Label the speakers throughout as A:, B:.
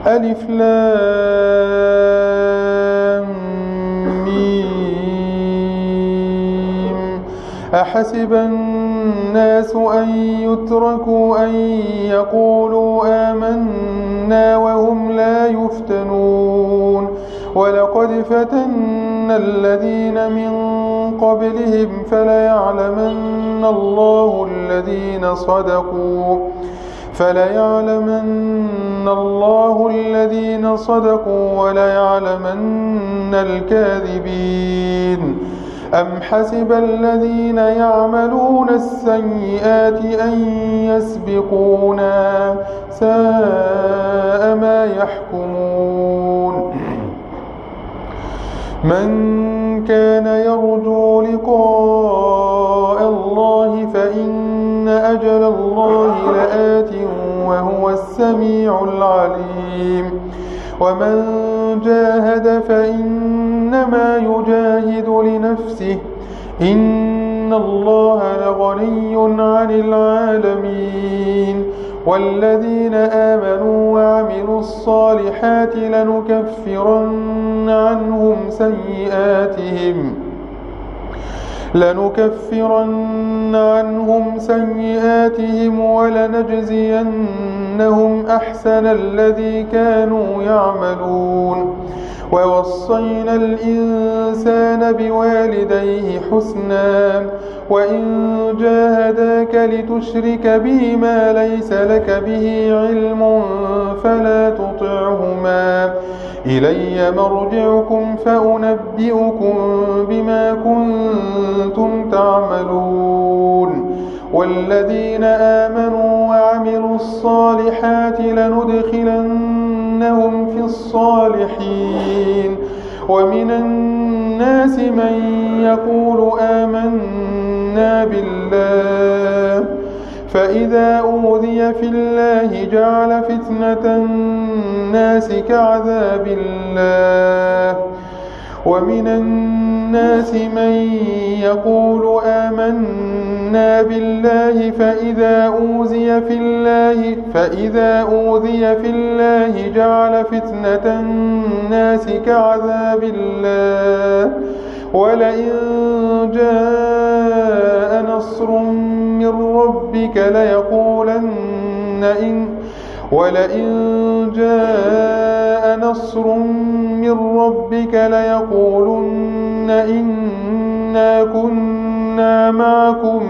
A: ألف لام ميم. أحسب الناس أن يتركوا أن يقولوا آمنا وهم لا يفتنون ولقد فتنا الذين من قبلهم فليعلمن الله الذين صدقوا وليعلمن الكاذبين. أم حسب الذين يعملون السيئات أن يسبقونا ساء ما يحكمون. من كان يرجو لقاء الله فإن أجل الله لآت وهو السميع العليم. ومن جاهد فإنما يجاهد لنفسه إن الله لغني عن العالمين. والذين آمنوا وعملوا الصالحات لنكفرن عنهم سيئاتهم ولنجزينهم أحسن الذي كانوا يعملون. ووصينا الإنسان بوالديه حسنا وإن جاهداك لتشرك بي ما ليس لك به علم فلا تطعهما إلي مرجعكم فأنبئكم بما كنتم تعملون. والذين آمنوا وعملوا الصالحات لندخلنهم في الصالحين. ومن الناس من يقول آمنا بالله فإذا أوذي في الله جعل فتنة الناس كعذاب الله. ومن الناس من يقول آمنا بالله فإذا أوذي في الله جعل فتنة الناس كعذاب الله. ولئن جاء نصر من ربك ليقولن إنا كنا معكم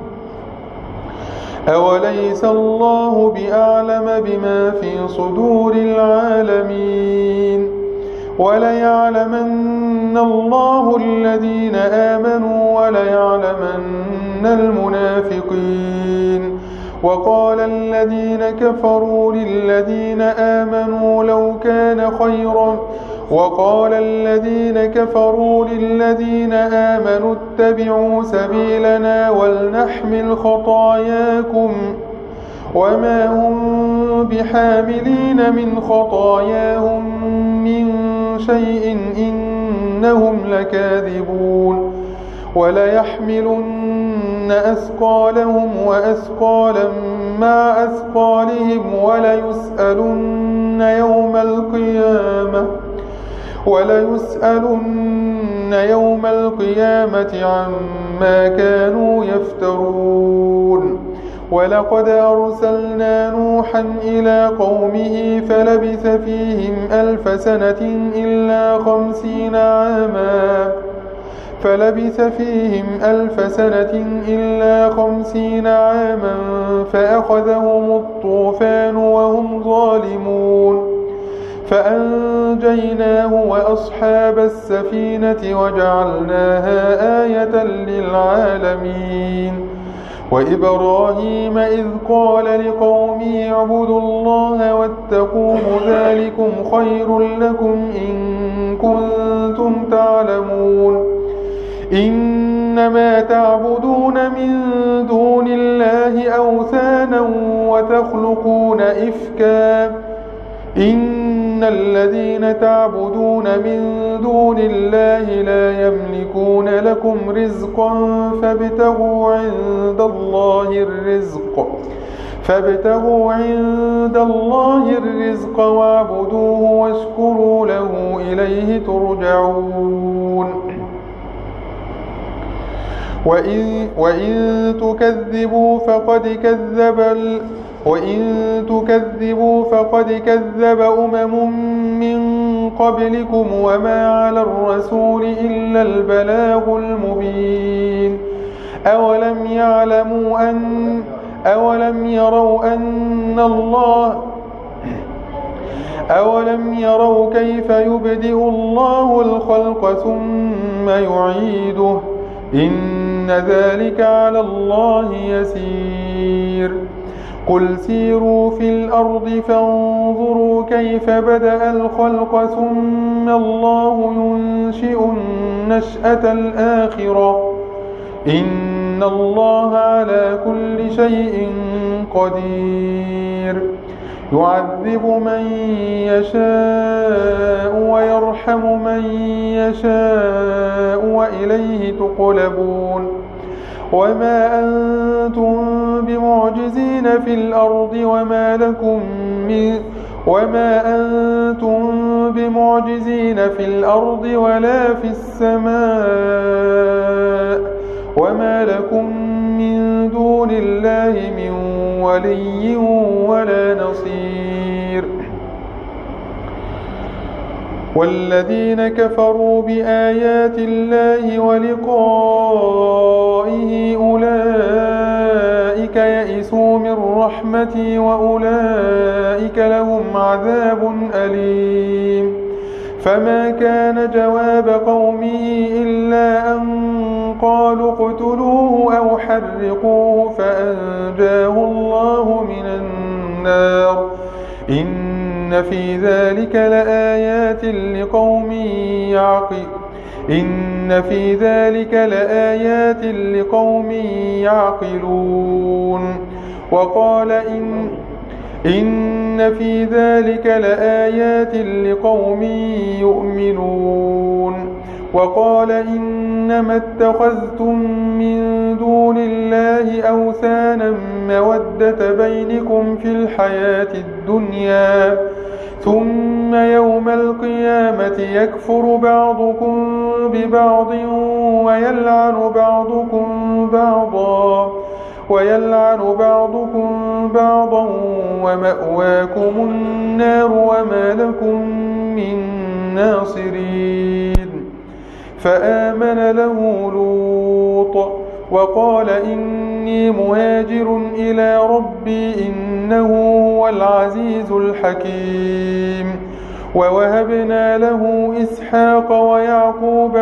A: أوليس الله بأعلم بما في صدور العالمين. وليعلمن الله الذين آمنوا وليعلمن المنافقين. وقال الذين كفروا للذين آمنوا اتبعوا سبيلنا ولنحمل خطاياكم وما هم بحاملين من خطاياهم من شيء إنهم لكاذبون. وليحملن أثقالهم وأثقالا مع أثقالهم وليسألن يوم القيامة عما كانوا يفترون. ولقد أرسلنا نوحا إلى قومه فلبث فيهم ألف سنة إلا 50 عاما فأخذهم الطوفان وهم ظالمون. فأنجيناه وأصحاب السفينة وجعلناها آية للعالمين. وإبراهيم إذ قال لقومه اعبدوا الله واتقوه ذلكم خير لكم إن كنتم تعلمون. إنما تعبدون من دون الله أوثانا وتخلقون إفكا إن الذين تعبدون من دون الله لا يملكون لكم رزقا فابتغوا عند الله الرزق فابتغوا عند الله الرزق واعبدوه واشكروا له إليه ترجعون وإن تكذبوا فقد كذب أمم من قبلكم وما على الرسول إلا البلاغ المبين أولم يروا كيف يبدئ الله الخلق ثم يعيده إن ذلك على الله يسير قل سيروا في الأرض فانظروا كيف بدأ الخلق ثم الله ينشئ النشأة الآخرة إن الله على كل شيء قدير يعذب من يشاء ويرحم من يشاء وإليه تقلبون وما أنتم بمعجزين في الأرض ولا في السماء وما لكم من دون الله من ولي ولا نصير والذين كفروا بآيات الله ولقائه أولئك يئسوا من رحمتي وأولئك لهم عذاب أليم فما كان جواب قومه إلا أن قالوا اقتلوه أو حرقوه فأنجاه الله من النار إن في ذلك لآيات لقوم يعقلون وقال إن في ذلك لآيات لقوم يؤمنون وقال إنما اتخذتم من دون الله أوثانا مودة بينكم في الحياة الدنيا ثم يوم القيامة يكفر بعضكم ببعض ويلعن بعضكم بعضا ومأواكم النار وما لكم من ناصرين فآمن له لوط وقال إني مهاجر إلى ربي إنه هو العزيز الحكيم ووهبنا له إسحاق ويعقوب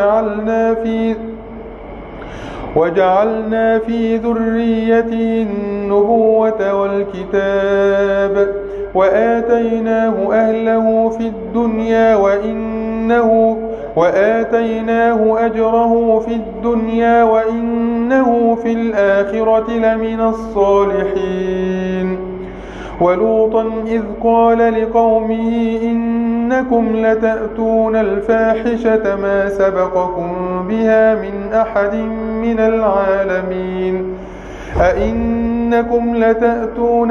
A: وجعلنا في ذريته النبوة والكتاب وآتيناه أهله في الدنيا وآتيناه أجره في الدنيا وإنه في الآخرة لمن الصالحين ولوطا إذ قال لقومه إنكم لتأتون الفاحشة ما سبقكم بها من أحد من العالمين أئنكم لتأتون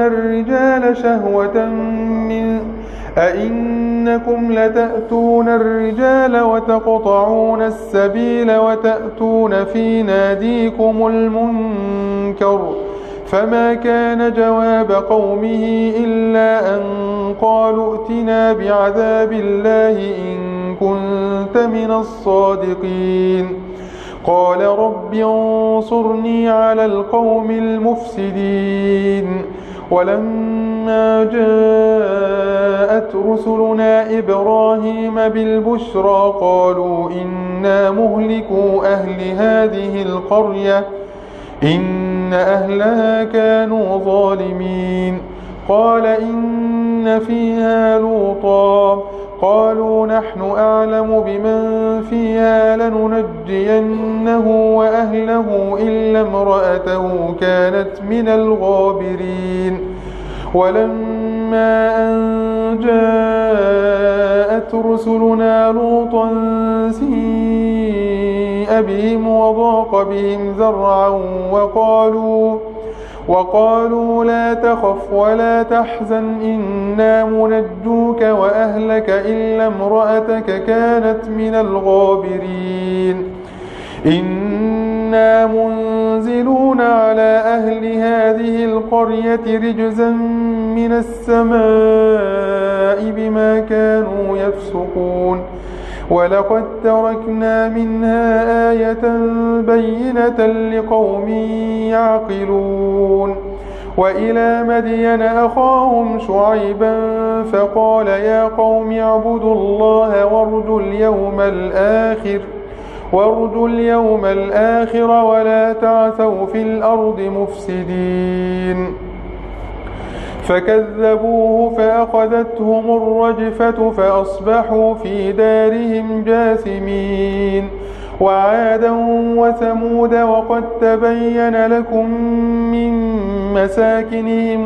A: الرجال وتقطعون السبيل وتأتون في ناديكم المنكر فما كان جواب قومه إلا أن قالوا ائتنا بعذاب الله إن كنت من الصادقين قال رب انصرني على القوم المفسدين ولما جاءت رسلنا إبراهيم بالبشرى قالوا إنا مهلكو أهل هذه القرية إن أهلها كانوا ظالمين قال إن فيها لوطا قالوا نحن أعلم بمن فيها لننجينه وأهله إلا امرأته كانت من الغابرين ولما أن جاءت رسلنا لوطا سيء بهم وضاق بهم ذرعا وقالوا لا تخف ولا تحزن إنا منجوك وأهلك إلا امرأتك كانت من الغابرين إنا منزلون على أهل هذه القرية رجزا من السماء بما كانوا يفسقون ولقد تركنا منها آية بينة لقوم يعقلون وإلى مدين أخاهم شعيبا فقال يا قوم اعبدوا الله وارجوا اليوم الآخر ولا تعثوا في الأرض مفسدين فكذبوه فأخذتهم الرجفة فأصبحوا في دارهم جاثمين وعادا وثمود وقد تبين لكم من مساكنهم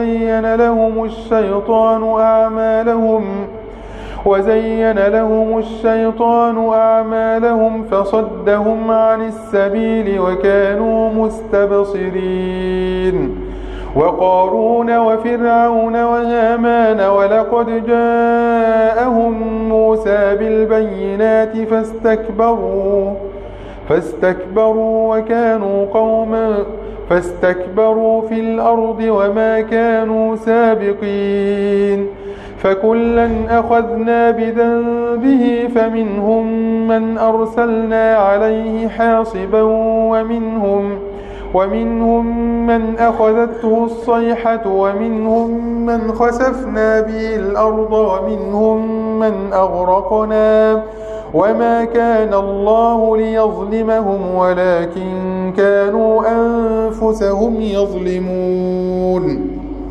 A: وزين لهم الشيطان أعمالهم فصدهم عن السبيل وكانوا مستبصرين وقارون وفرعون وهامان ولقد جاءهم موسى بالبينات فاستكبروا في الأرض وما كانوا سابقين فكلا أخذنا بذنبه فمنهم من أرسلنا عليه حاصبا ومنهم من أخذته الصيحة ومنهم من خسفنا به الأرض ومنهم من أغرقنا وما كان الله ليظلمهم ولكن كانوا أنفسهم يظلمون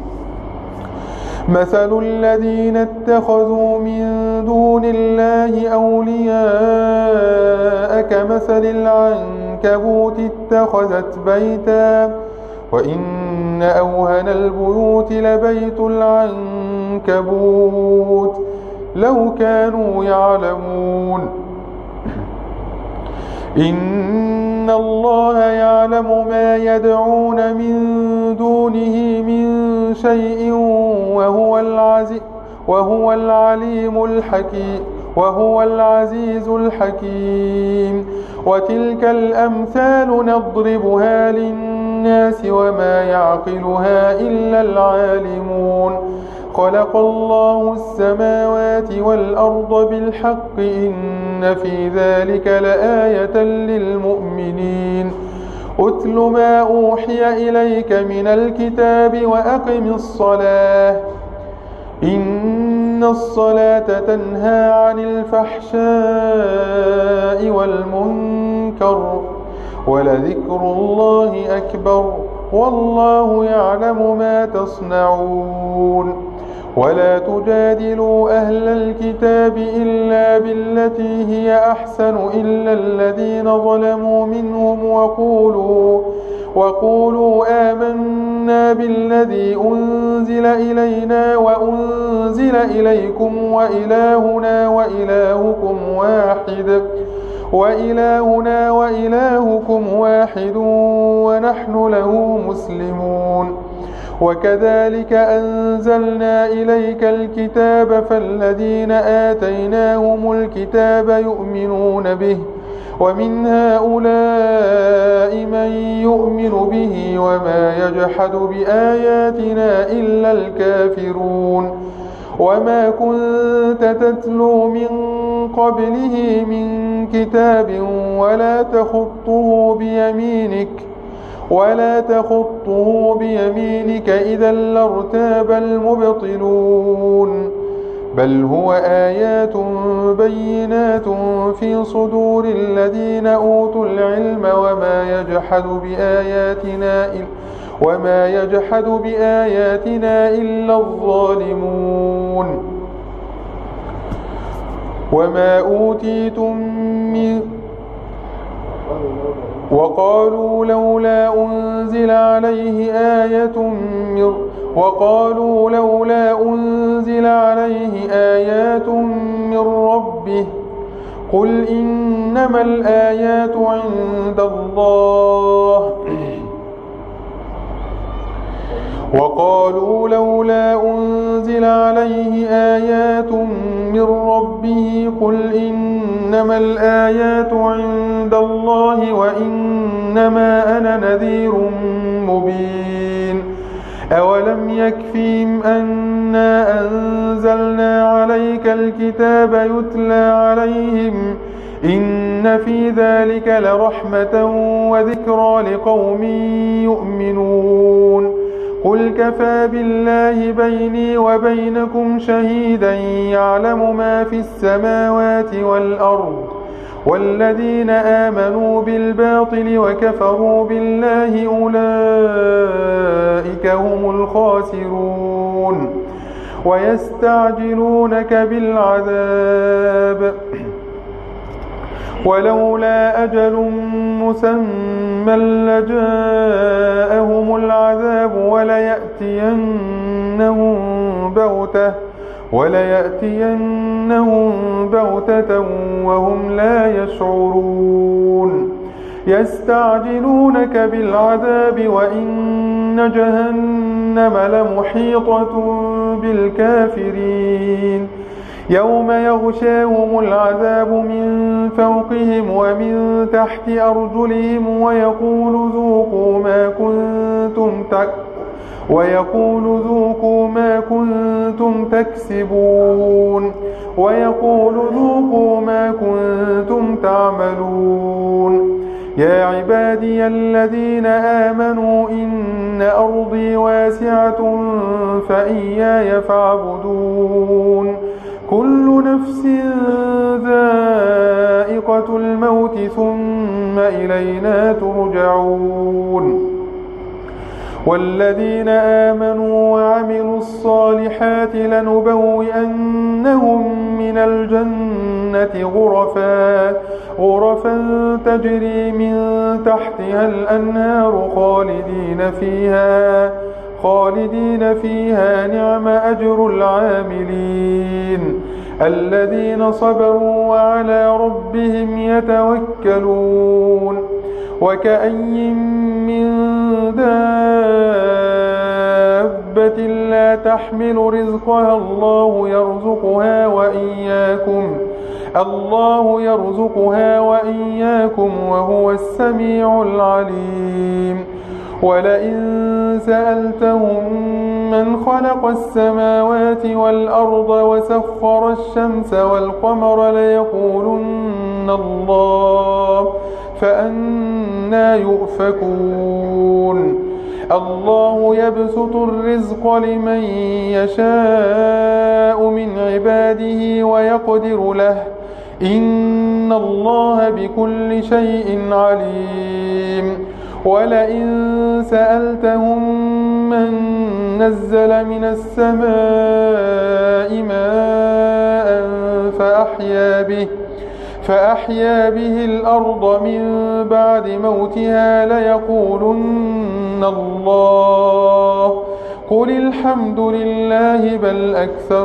A: مثل الذين اتخذوا من دون الله أولياء كمثل العنكبوت اتخذت بيتا وإن أوهن البيوت لبيت العنكبوت لو كانوا يعلمون إن الله يعلم ما يدعون من دونه من شيء وهو العزيز الحكيم وتلك الأمثال نضربها للناس وما يعقلها إلا العالمون خلق الله السماوات والأرض بالحق إن في ذلك لآية للمؤمنين أتل ما أوحي إليك من الكتاب وأقم الصلاة إن الصلاة تنهى عن الفحشاء والمنكر ولذكر الله أكبر والله يعلم ما تصنعون ولا تجادلوا أهل الكتاب إلا بالتي هي أحسن إلا الذين ظلموا منهم وقولوا آمنا بالذي أنزل إلينا وأنزل إليكم وإلهنا وإلهكم واحد ونحن له مسلمون وكذلك أنزلنا إليك الكتاب فالذين آتيناهم الكتاب يؤمنون به ومن هؤلاء من يؤمن به وما يجحد بآياتنا إلا الكافرون وما كنت تتلو من قبله من كتاب ولا تخطه بيمينك إذا لارتاب المبطلون بل هو آيات بينات في صدور الذين أوتوا العلم وما يجحد بآياتنا إلا الظالمون وما أوتيتم من وقالوا لولا أنزل عليه آيات من ربه قل إنما الآيات عند الله وقالوا لولا أنزل عليه آيات من ربه قل إنما الآيات عند الله وإنما أنا نذير مبين أولم يكفيهم أنا أنزلنا عليك الكتاب يتلى عليهم إن في ذلك لرحمة وذكرى لقوم يؤمنون قل كفى بالله بيني وبينكم شهيدا يعلم ما في السماوات والأرض والذين آمنوا بالباطل وكفروا بالله أولئك هم الخاسرون ويستعجلونك بالعذاب ولولا أجل مسمى لجاءهم العذاب وليأتينهم بغتة وهم لا يشعرون يستعجلونك بالعذاب وإن جهنم لمحيطة بالكافرين يوم يغشاهم العذاب من فوقهم ومن تحت أرجلهم ويقول ذوقوا ما كنتم تكسبون ويقول ذوقوا ما كنتم تعملون يا عبادي الذين آمنوا إن أرضي واسعة فإياي فاعبدون كل نفس ذائقة الموت ثم إلينا ترجعون والذين آمنوا وعملوا الصالحات لنبوئنهم من الجنة غرفا تجري من تحتها الأنهار خالدين فيها نعم أجر العاملين الذين صبروا وعلى ربهم يتوكلون وكأي من دابة لا تحمل رزقها الله يرزقها وإياكم وهو السميع العليم ولئن سألتهم من خلق السماوات والأرض وسخر الشمس والقمر ليقولن الله فأنى يؤفكون الله يبسط الرزق لمن يشاء من عباده ويقدر له إن الله بكل شيء عليم ولئن سألتهم من نزل من السماء ماء فأحيا به الأرض من بعد موتها ليقولن الله قل الحمد لله بل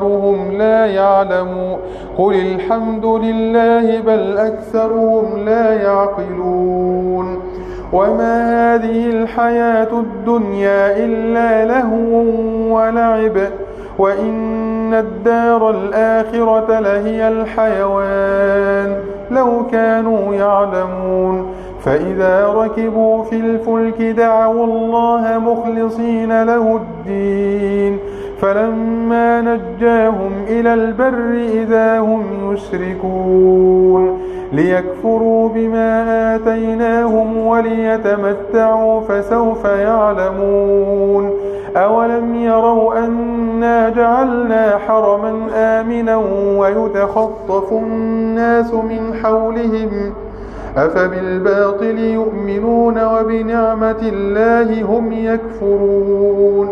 A: أكثرهم لا يعقلون وما هذه الحياة الدنيا إلا لهو ولعب وإن الدار الآخرة لهي الحيوان لو كانوا يعلمون فإذا ركبوا في الفلك دعوا الله مخلصين له الدين فلما نجاهم إلى البر إذا هم يشركون ليكفروا بما آتيناهم وليتمتعوا فسوف يعلمون أولم يروا أنا جعلنا حرما آمنا ويتخطف الناس من حولهم أفبالباطل يؤمنون وبنعمة الله هم يكفرون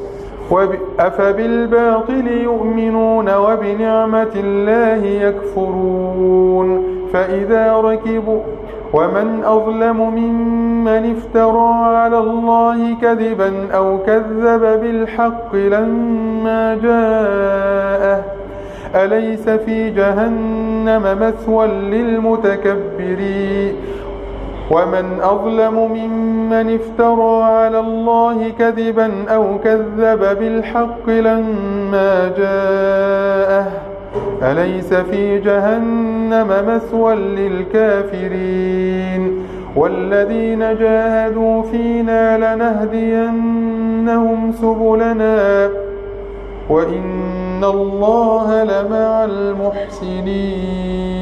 A: فإذا ركبوا ومن أظلم ممن افترى على الله كذبا أو كذب بالحق لما جاءه أليس في جهنم مثوى للمتكبرين ومن أظلم ممن افترى على الله كذبا أو كذب بالحق لما جاءه أليس في جهنم مثوى للكافرين والذين جاهدوا فينا لنهدينهم سبلنا وإن الله لمع المحسنين